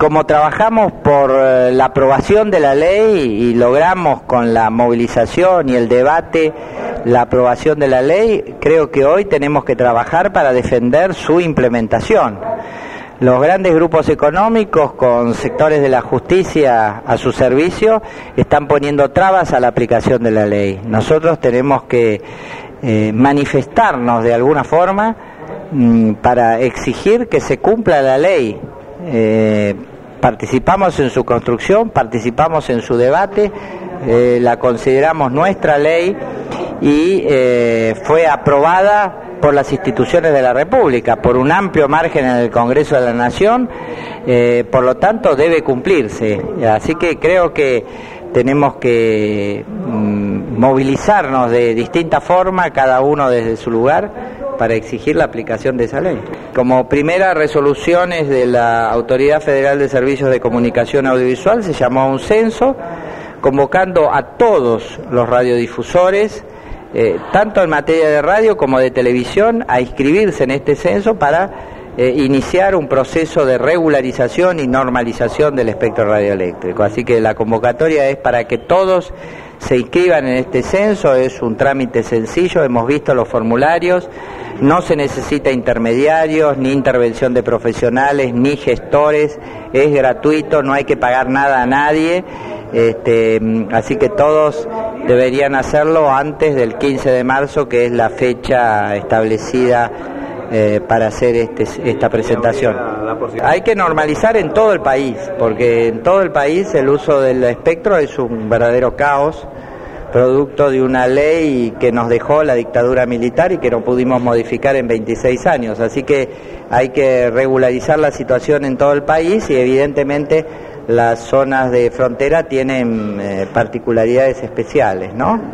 como trabajamos por la aprobación de la ley y logramos con la movilización y el debate la aprobación de la ley, creo que hoy tenemos que trabajar para defender su implementación. Los grandes grupos económicos con sectores de la justicia a su servicio están poniendo trabas a la aplicación de la ley. Nosotros tenemos que manifestarnos de alguna forma para exigir que se cumpla la ley. Participamos en su construcción, participamos en su debate, la consideramos nuestra ley y fue aprobada por las instituciones de la República, por un amplio margen en el Congreso de la Nación, por lo tanto debe cumplirse. Así que creo que tenemos que movilizarnos de distinta forma, cada uno desde su lugar, para exigir la aplicación de esa ley. Como primera resoluciones de la Autoridad Federal de Servicios de Comunicación Audiovisual se llamó a un censo, convocando a todos los radiodifusores, tanto en materia de radio como de televisión, a inscribirse en este censo para iniciar un proceso de regularización y normalización del espectro radioeléctrico. Así que la convocatoria es para que todos se inscriban en este censo, es un trámite sencillo, hemos visto los formularios, no se necesita intermediarios, ni intervención de profesionales, ni gestores, es gratuito, no hay que pagar nada a nadie, así que todos deberían hacerlo antes del 15 de marzo, que es la fecha establecida para hacer esta presentación. Hay que normalizar en todo el país, porque en todo el país el uso del espectro es un verdadero caos, producto de una ley que nos dejó la dictadura militar y que no pudimos modificar en 26 años. Así que hay que regularizar la situación en todo el país y evidentemente las zonas de frontera tienen particularidades especiales, ¿no?